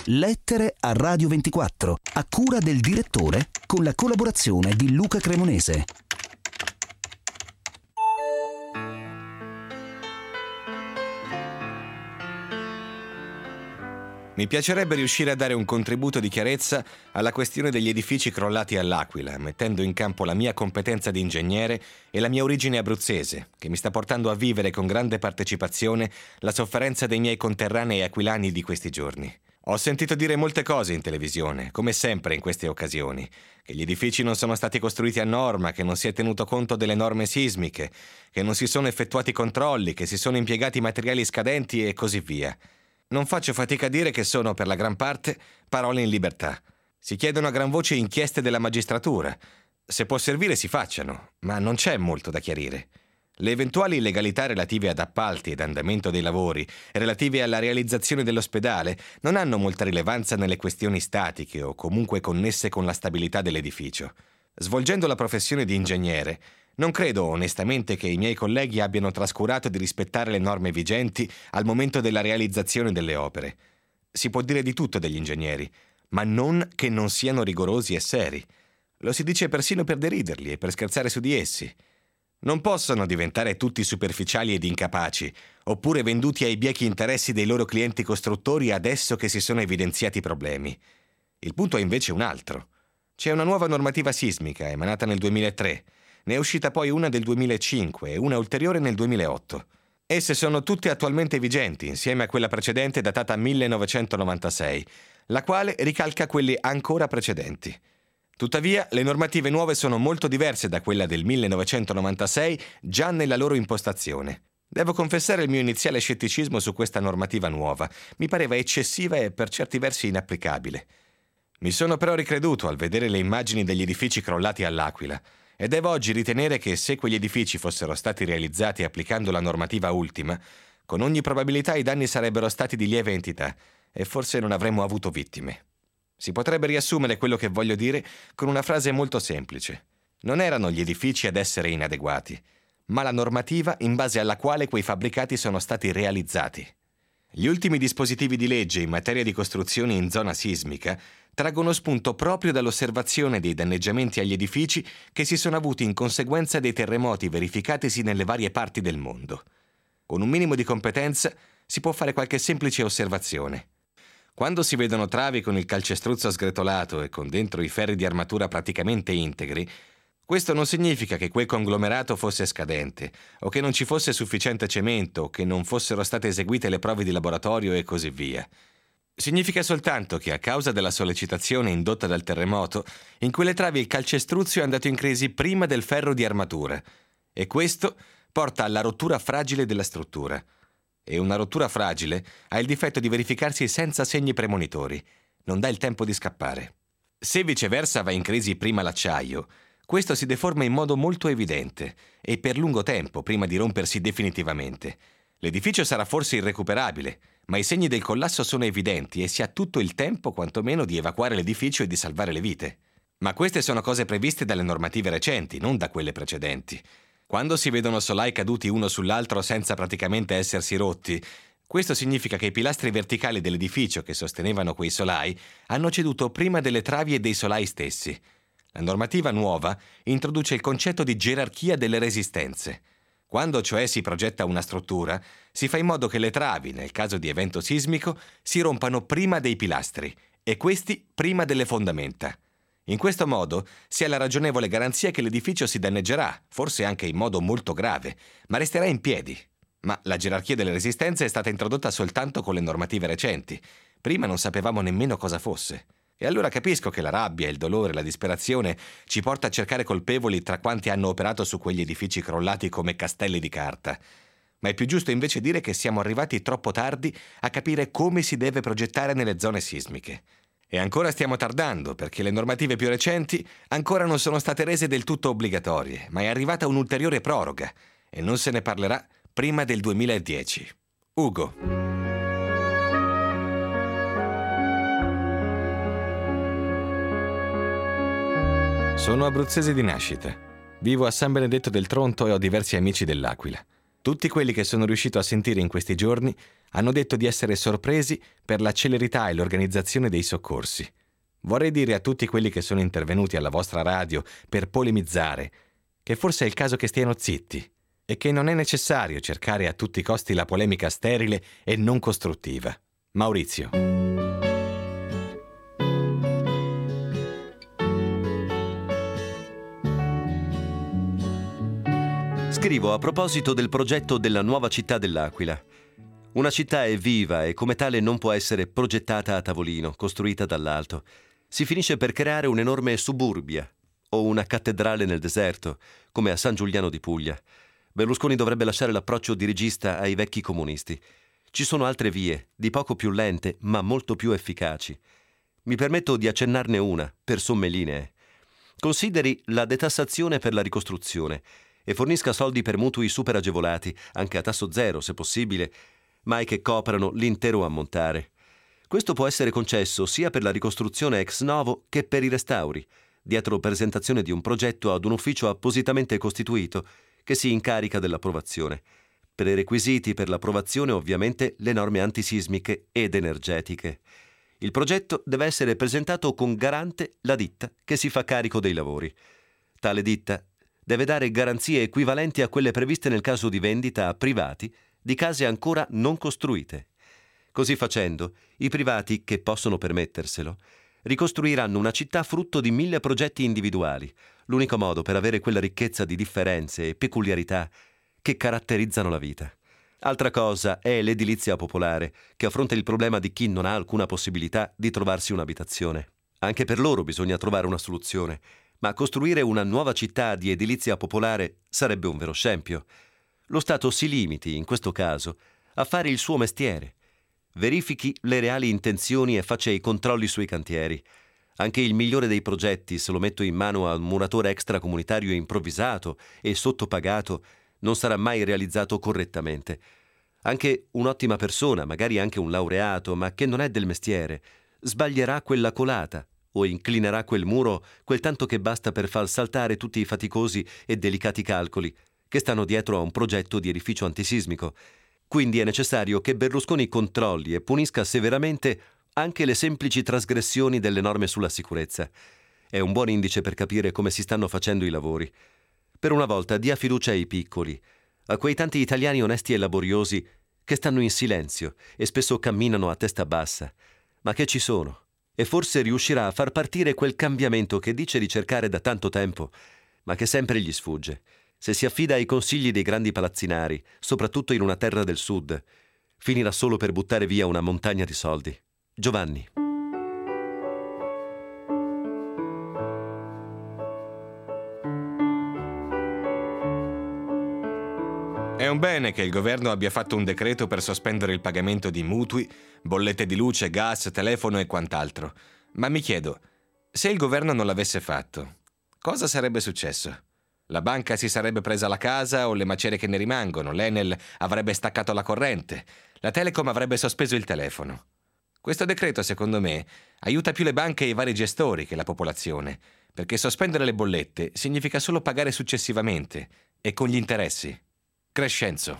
Lettere a Radio 24, a cura del direttore, con la collaborazione di Luca Cremonese. Mi piacerebbe riuscire a dare un contributo di chiarezza alla questione degli edifici crollati all'Aquila, mettendo in campo la mia competenza di ingegnere e la mia origine abruzzese, che mi sta portando a vivere con grande partecipazione la sofferenza dei miei conterranei aquilani di questi giorni. Ho sentito dire molte cose in televisione, come sempre in queste occasioni, che gli edifici non sono stati costruiti a norma, che non si è tenuto conto delle norme sismiche, che non si sono effettuati controlli, che si sono impiegati materiali scadenti e così via. Non faccio fatica a dire che sono, per la gran parte, parole in libertà. Si chiedono a gran voce inchieste della magistratura. Se può servire si facciano, ma non c'è molto da chiarire. Le eventuali illegalità relative ad appalti ed andamento dei lavori, relative alla realizzazione dell'ospedale, non hanno molta rilevanza nelle questioni statiche o comunque connesse con la stabilità dell'edificio. Svolgendo la professione di ingegnere, non credo onestamente che i miei colleghi abbiano trascurato di rispettare le norme vigenti al momento della realizzazione delle opere. Si può dire di tutto degli ingegneri, ma non che non siano rigorosi e seri. Lo si dice persino per deriderli e per scherzare su di essi. Non possono diventare tutti superficiali ed incapaci, oppure venduti ai biechi interessi dei loro clienti costruttori adesso che si sono evidenziati problemi. Il punto è invece un altro. C'è una nuova normativa sismica emanata nel 2003. Ne è uscita poi una del 2005 e una ulteriore nel 2008. Esse sono tutte attualmente vigenti, insieme a quella precedente datata 1996, la quale ricalca quelle ancora precedenti. Tuttavia, le normative nuove sono molto diverse da quella del 1996 già nella loro impostazione. Devo confessare il mio iniziale scetticismo su questa normativa nuova. Mi pareva eccessiva e per certi versi inapplicabile. Mi sono però ricreduto al vedere le immagini degli edifici crollati all'Aquila e devo oggi ritenere che se quegli edifici fossero stati realizzati applicando la normativa ultima, con ogni probabilità i danni sarebbero stati di lieve entità e forse non avremmo avuto vittime. Si potrebbe riassumere quello che voglio dire con una frase molto semplice. Non erano gli edifici ad essere inadeguati, ma la normativa in base alla quale quei fabbricati sono stati realizzati. Gli ultimi dispositivi di legge in materia di costruzioni in zona sismica traggono spunto proprio dall'osservazione dei danneggiamenti agli edifici che si sono avuti in conseguenza dei terremoti verificatisi nelle varie parti del mondo. Con un minimo di competenza si può fare qualche semplice osservazione. Quando si vedono travi con il calcestruzzo sgretolato e con dentro i ferri di armatura praticamente integri, questo non significa che quel conglomerato fosse scadente, o che non ci fosse sufficiente cemento, o che non fossero state eseguite le prove di laboratorio e così via. Significa soltanto che a causa della sollecitazione indotta dal terremoto, in quelle travi il calcestruzzo è andato in crisi prima del ferro di armatura, e questo porta alla rottura fragile della struttura. E una rottura fragile ha il difetto di verificarsi senza segni premonitori, non dà il tempo di scappare. Se viceversa va in crisi prima l'acciaio, questo si deforma in modo molto evidente e per lungo tempo prima di rompersi definitivamente. L'edificio sarà forse irrecuperabile, ma i segni del collasso sono evidenti e si ha tutto il tempo quantomeno di evacuare l'edificio e di salvare le vite. Ma queste sono cose previste dalle normative recenti, non da quelle precedenti. Quando si vedono solai caduti uno sull'altro senza praticamente essersi rotti, questo significa che i pilastri verticali dell'edificio che sostenevano quei solai hanno ceduto prima delle travi e dei solai stessi. La normativa nuova introduce il concetto di gerarchia delle resistenze. Quando cioè si progetta una struttura, si fa in modo che le travi, nel caso di evento sismico, si rompano prima dei pilastri e questi prima delle fondamenta. In questo modo si ha la ragionevole garanzia che l'edificio si danneggerà, forse anche in modo molto grave, ma resterà in piedi. Ma la gerarchia delle resistenze è stata introdotta soltanto con le normative recenti. Prima non sapevamo nemmeno cosa fosse. E allora capisco che la rabbia, il dolore, la disperazione ci porta a cercare colpevoli tra quanti hanno operato su quegli edifici crollati come castelli di carta. Ma è più giusto invece dire che siamo arrivati troppo tardi a capire come si deve progettare nelle zone sismiche. E ancora stiamo tardando, perché le normative più recenti ancora non sono state rese del tutto obbligatorie, ma è arrivata un'ulteriore proroga, e non se ne parlerà prima del 2010. Ugo. Sono abruzzese di nascita. Vivo a San Benedetto del Tronto e ho diversi amici dell'Aquila. Tutti quelli che sono riuscito a sentire in questi giorni hanno detto di essere sorpresi per la celerità e l'organizzazione dei soccorsi. Vorrei dire a tutti quelli che sono intervenuti alla vostra radio per polemizzare che forse è il caso che stiano zitti e che non è necessario cercare a tutti i costi la polemica sterile e non costruttiva. Maurizio. Scrivo a proposito del progetto della nuova città dell'Aquila. Una città è viva e come tale non può essere progettata a tavolino, costruita dall'alto. Si finisce per creare un'enorme suburbia o una cattedrale nel deserto, come a San Giuliano di Puglia. Berlusconi dovrebbe lasciare l'approccio dirigista ai vecchi comunisti. Ci sono altre vie, di poco più lente, ma molto più efficaci. Mi permetto di accennarne una, per somme linee. Consideri la detassazione per la ricostruzione e fornisca soldi per mutui super agevolati, anche a tasso zero se possibile, mai che coprano l'intero ammontare. Questo può essere concesso sia per la ricostruzione ex novo che per i restauri, dietro presentazione di un progetto ad un ufficio appositamente costituito che si incarica dell'approvazione. Prerequisiti per l'approvazione ovviamente le norme antisismiche ed energetiche. Il progetto deve essere presentato con garante la ditta che si fa carico dei lavori. Tale ditta deve dare garanzie equivalenti a quelle previste nel caso di vendita a privati di case ancora non costruite. Così facendo, i privati che possono permetterselo ricostruiranno una città frutto di 1000 progetti individuali, l'unico modo per avere quella ricchezza di differenze e peculiarità che caratterizzano la vita. Altra cosa è l'edilizia popolare, che affronta il problema di chi non ha alcuna possibilità di trovarsi un'abitazione. Anche per loro bisogna trovare una soluzione, ma costruire una nuova città di edilizia popolare sarebbe un vero scempio. Lo Stato si limiti, in questo caso, a fare il suo mestiere. Verifichi le reali intenzioni e faccia i controlli sui cantieri. Anche il migliore dei progetti, se lo metto in mano a un muratore extracomunitario improvvisato e sottopagato, non sarà mai realizzato correttamente. Anche un'ottima persona, magari anche un laureato, ma che non è del mestiere, sbaglierà quella colata o inclinerà quel muro quel tanto che basta per far saltare tutti i faticosi e delicati calcoli che stanno dietro a un progetto di edificio antisismico. Quindi è necessario che Berlusconi controlli e punisca severamente anche le semplici trasgressioni delle norme sulla sicurezza. È un buon indice per capire come si stanno facendo i lavori. Per una volta dia fiducia ai piccoli, a quei tanti italiani onesti e laboriosi che stanno in silenzio e spesso camminano a testa bassa, ma che ci sono. E forse riuscirà a far partire quel cambiamento che dice di cercare da tanto tempo, ma che sempre gli sfugge. Se si affida ai consigli dei grandi palazzinari, soprattutto in una terra del sud, finirà solo per buttare via una montagna di soldi. Giovanni. È un bene che il governo abbia fatto un decreto per sospendere il pagamento di mutui, bollette di luce, gas, telefono e quant'altro. Ma mi chiedo, se il governo non l'avesse fatto, cosa sarebbe successo? La banca si sarebbe presa la casa o le macerie che ne rimangono, l'Enel avrebbe staccato la corrente, la Telecom avrebbe sospeso il telefono. Questo decreto, secondo me, aiuta più le banche e i vari gestori che la popolazione, perché sospendere le bollette significa solo pagare successivamente e con gli interessi. Crescenzo.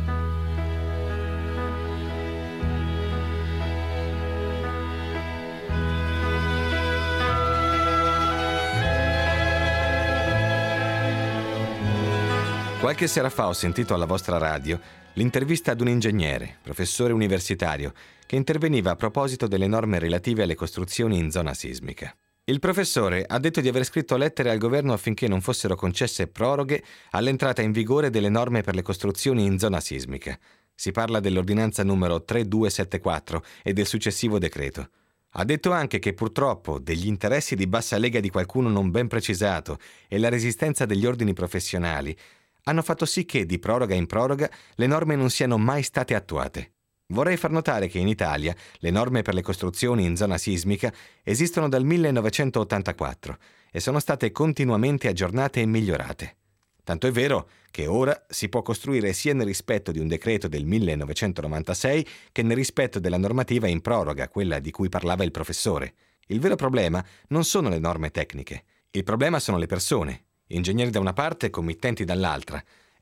Qualche sera fa ho sentito alla vostra radio l'intervista ad un ingegnere, professore universitario, che interveniva a proposito delle norme relative alle costruzioni in zona sismica. Il professore ha detto di aver scritto lettere al governo affinché non fossero concesse proroghe all'entrata in vigore delle norme per le costruzioni in zona sismica. Si parla dell'ordinanza numero 3274 e del successivo decreto. Ha detto anche che purtroppo degli interessi di bassa lega di qualcuno non ben precisato e la resistenza degli ordini professionali hanno fatto sì che, di proroga in proroga, le norme non siano mai state attuate. Vorrei far notare che in Italia le norme per le costruzioni in zona sismica esistono dal 1984 e sono state continuamente aggiornate e migliorate. Tanto è vero che ora si può costruire sia nel rispetto di un decreto del 1996 che nel rispetto della normativa in proroga, quella di cui parlava il professore. Il vero problema non sono le norme tecniche. Il problema sono le persone, ingegneri da una parte e committenti dall'altra,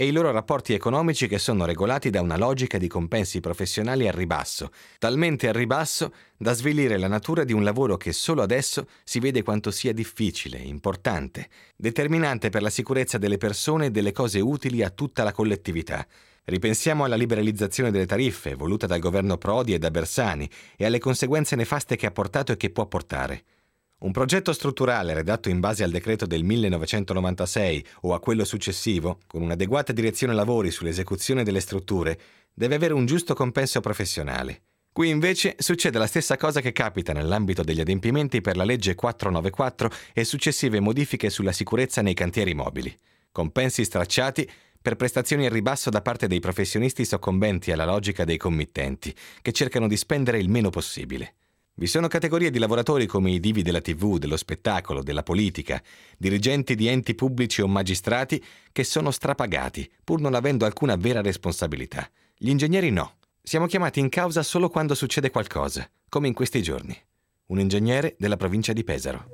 e i loro rapporti economici che sono regolati da una logica di compensi professionali al ribasso, talmente al ribasso da svilire la natura di un lavoro che solo adesso si vede quanto sia difficile, importante, determinante per la sicurezza delle persone e delle cose utili a tutta la collettività. Ripensiamo alla liberalizzazione delle tariffe, voluta dal governo Prodi e da Bersani, e alle conseguenze nefaste che ha portato e che può portare. Un progetto strutturale redatto in base al decreto del 1996 o a quello successivo, con un'adeguata direzione lavori sull'esecuzione delle strutture, deve avere un giusto compenso professionale. Qui invece succede la stessa cosa che capita nell'ambito degli adempimenti per la legge 494 e successive modifiche sulla sicurezza nei cantieri mobili. Compensi stracciati per prestazioni al ribasso da parte dei professionisti soccombenti alla logica dei committenti, che cercano di spendere il meno possibile. Vi sono categorie di lavoratori come i divi della TV, dello spettacolo, della politica, dirigenti di enti pubblici o magistrati che sono strapagati, pur non avendo alcuna vera responsabilità. Gli ingegneri no. Siamo chiamati in causa solo quando succede qualcosa, come in questi giorni. Un ingegnere della provincia di Pesaro.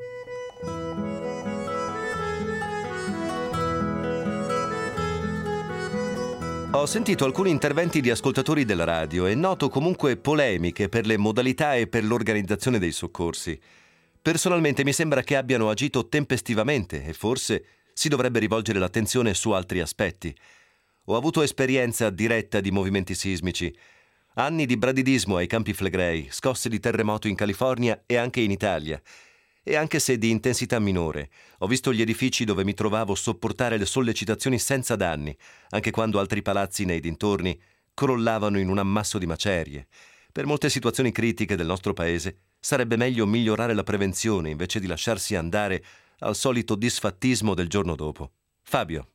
Ho sentito alcuni interventi di ascoltatori della radio e noto comunque polemiche per le modalità e per l'organizzazione dei soccorsi. Personalmente mi sembra che abbiano agito tempestivamente e forse si dovrebbe rivolgere l'attenzione su altri aspetti. Ho avuto esperienza diretta di movimenti sismici, anni di bradidismo ai Campi Flegrei, scosse di terremoto in California e anche in Italia. E anche se di intensità minore, ho visto gli edifici dove mi trovavo sopportare le sollecitazioni senza danni, anche quando altri palazzi nei dintorni crollavano in un ammasso di macerie. Per molte situazioni critiche del nostro paese sarebbe meglio migliorare la prevenzione invece di lasciarsi andare al solito disfattismo del giorno dopo. Fabio.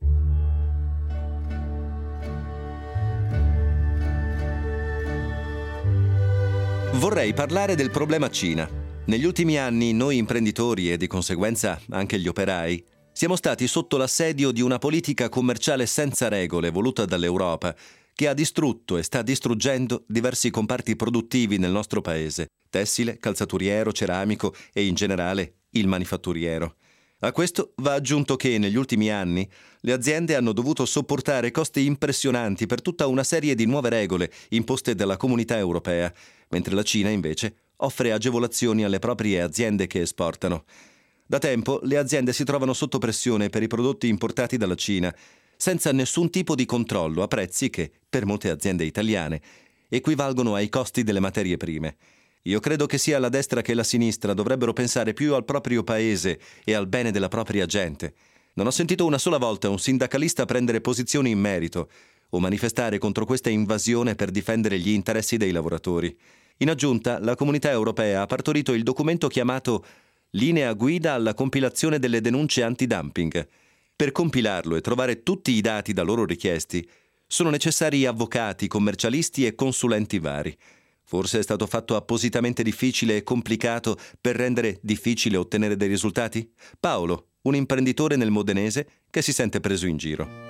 Vorrei parlare del problema Cina. Negli ultimi anni noi imprenditori e di conseguenza anche gli operai siamo stati sotto l'assedio di una politica commerciale senza regole voluta dall'Europa che ha distrutto e sta distruggendo diversi comparti produttivi nel nostro paese: tessile, calzaturiero, ceramico e in generale il manifatturiero. A questo va aggiunto che negli ultimi anni le aziende hanno dovuto sopportare costi impressionanti per tutta una serie di nuove regole imposte dalla Comunità Europea, mentre la Cina invece offre agevolazioni alle proprie aziende che esportano. Da tempo le aziende si trovano sotto pressione per i prodotti importati dalla Cina, senza nessun tipo di controllo a prezzi che, per molte aziende italiane, equivalgono ai costi delle materie prime. Io credo che sia la destra che la sinistra dovrebbero pensare più al proprio paese e al bene della propria gente. Non ho sentito una sola volta un sindacalista prendere posizioni in merito o manifestare contro questa invasione per difendere gli interessi dei lavoratori. In aggiunta, la Comunità Europea ha partorito il documento chiamato Linea guida alla compilazione delle denunce antidumping. Per compilarlo e trovare tutti i dati da loro richiesti, sono necessari avvocati, commercialisti e consulenti vari. Forse è stato fatto appositamente difficile e complicato per rendere difficile ottenere dei risultati? Paolo, un imprenditore nel Modenese che si sente preso in giro.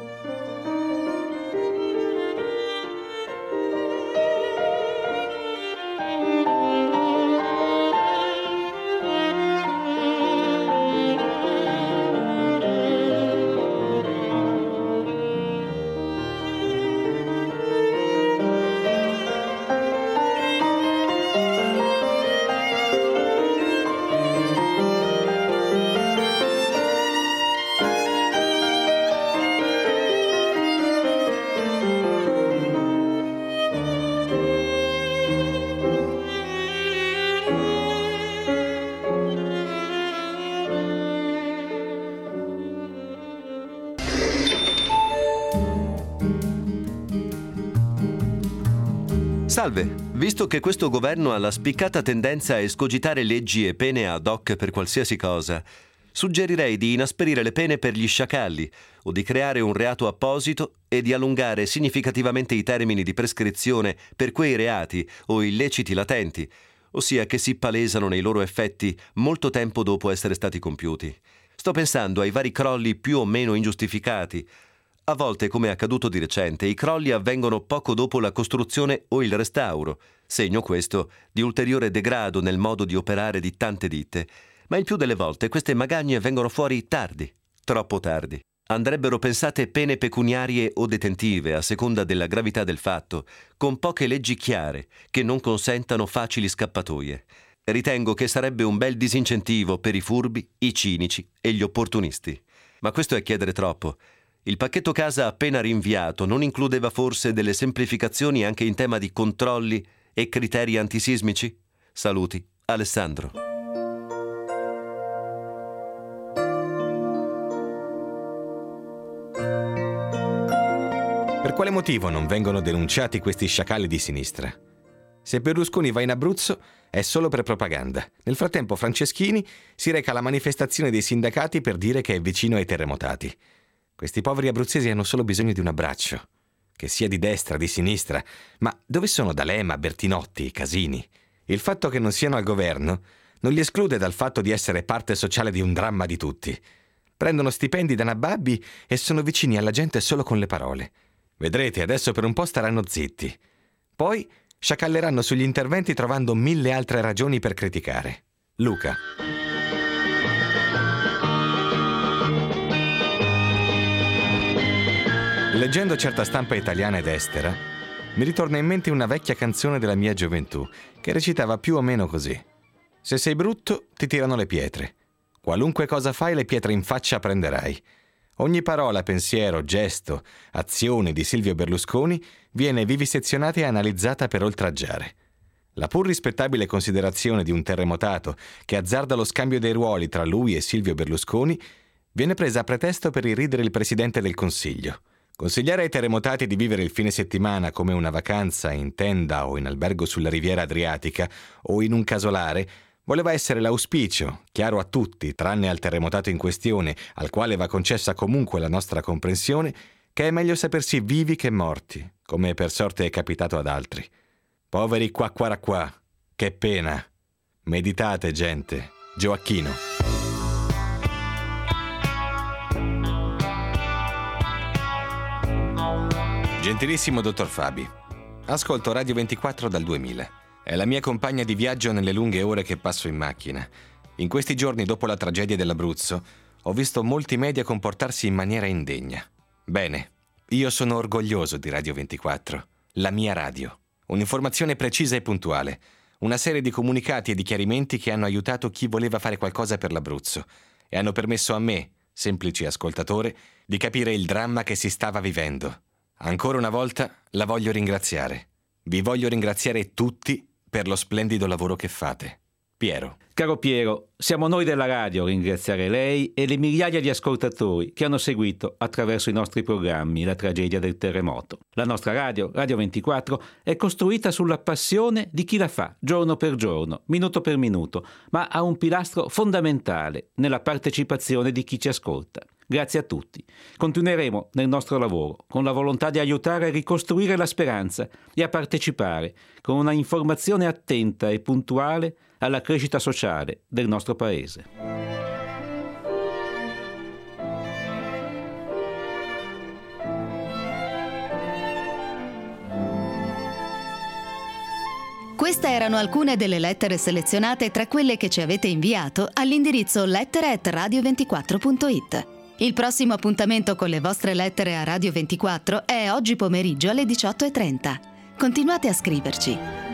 Salve, visto che questo governo ha la spiccata tendenza a escogitare leggi e pene ad hoc per qualsiasi cosa, suggerirei di inasperire le pene per gli sciacalli o di creare un reato apposito e di allungare significativamente i termini di prescrizione per quei reati o illeciti latenti, ossia che si palesano nei loro effetti molto tempo dopo essere stati compiuti. Sto pensando ai vari crolli più o meno ingiustificati. A volte, come è accaduto di recente, i crolli avvengono poco dopo la costruzione o il restauro, segno questo di ulteriore degrado nel modo di operare di tante ditte, ma il più delle volte queste magagne vengono fuori tardi, troppo tardi. Andrebbero pensate pene pecuniarie o detentive a seconda della gravità del fatto, con poche leggi chiare che non consentano facili scappatoie. Ritengo che sarebbe un bel disincentivo per i furbi, i cinici e gli opportunisti. Ma questo è chiedere troppo. Il pacchetto casa appena rinviato non includeva forse delle semplificazioni anche in tema di controlli e criteri antisismici? Saluti, Alessandro. Per quale motivo non vengono denunciati questi sciacalli di sinistra? Se Berlusconi va in Abruzzo è solo per propaganda. Nel frattempo Franceschini si reca alla manifestazione dei sindacati per dire che è vicino ai terremotati. Questi poveri abruzzesi hanno solo bisogno di un abbraccio, che sia di destra, di sinistra. Ma dove sono D'Alema, Bertinotti, Casini? Il fatto che non siano al governo non li esclude dal fatto di essere parte sociale di un dramma di tutti. Prendono stipendi da nababbi e sono vicini alla gente solo con le parole. Vedrete, adesso per un po' staranno zitti. Poi sciacalleranno sugli interventi trovando 1000 altre ragioni per criticare. Luca. Leggendo certa stampa italiana ed estera, mi ritorna in mente una vecchia canzone della mia gioventù, che recitava più o meno così. Se sei brutto, ti tirano le pietre. Qualunque cosa fai, le pietre in faccia prenderai. Ogni parola, pensiero, gesto, azione di Silvio Berlusconi viene vivisezionata e analizzata per oltraggiare. La pur rispettabile considerazione di un terremotato che azzarda lo scambio dei ruoli tra lui e Silvio Berlusconi viene presa a pretesto per irridere il Presidente del Consiglio. Consigliare ai terremotati di vivere il fine settimana come una vacanza in tenda o in albergo sulla riviera adriatica o in un casolare voleva essere l'auspicio, chiaro a tutti, tranne al terremotato in questione, al quale va concessa comunque la nostra comprensione, che è meglio sapersi vivi che morti, come per sorte è capitato ad altri. Poveri qua, che pena. Meditate, gente. Gioacchino. Gentilissimo dottor Fabi, ascolto Radio 24 dal 2000. È la mia compagna di viaggio nelle lunghe ore che passo in macchina. In questi giorni, dopo la tragedia dell'Abruzzo, ho visto molti media comportarsi in maniera indegna. Bene, io sono orgoglioso di Radio 24, la mia radio. Un'informazione precisa e puntuale, una serie di comunicati e di chiarimenti che hanno aiutato chi voleva fare qualcosa per l'Abruzzo e hanno permesso a me, semplice ascoltatore, di capire il dramma che si stava vivendo. Ancora una volta la voglio ringraziare. Vi voglio ringraziare tutti per lo splendido lavoro che fate. Piero. Caro Piero, siamo noi della radio a ringraziare lei e le migliaia di ascoltatori che hanno seguito attraverso i nostri programmi la tragedia del terremoto. La nostra radio, Radio 24, è costruita sulla passione di chi la fa, giorno per giorno, minuto per minuto, ma ha un pilastro fondamentale nella partecipazione di chi ci ascolta. Grazie a tutti. Continueremo nel nostro lavoro con la volontà di aiutare a ricostruire la speranza e a partecipare con una informazione attenta e puntuale alla crescita sociale del nostro Paese. Queste erano alcune delle lettere selezionate tra quelle che ci avete inviato all'indirizzo lettere@radio24.it. Il prossimo appuntamento con le vostre lettere a Radio 24 è oggi pomeriggio alle 18:30. Continuate a scriverci.